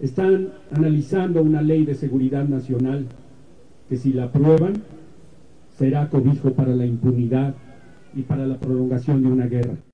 están analizando una ley de seguridad nacional que, si la aprueban, será cobijo para la impunidad y para la prolongación de una guerra.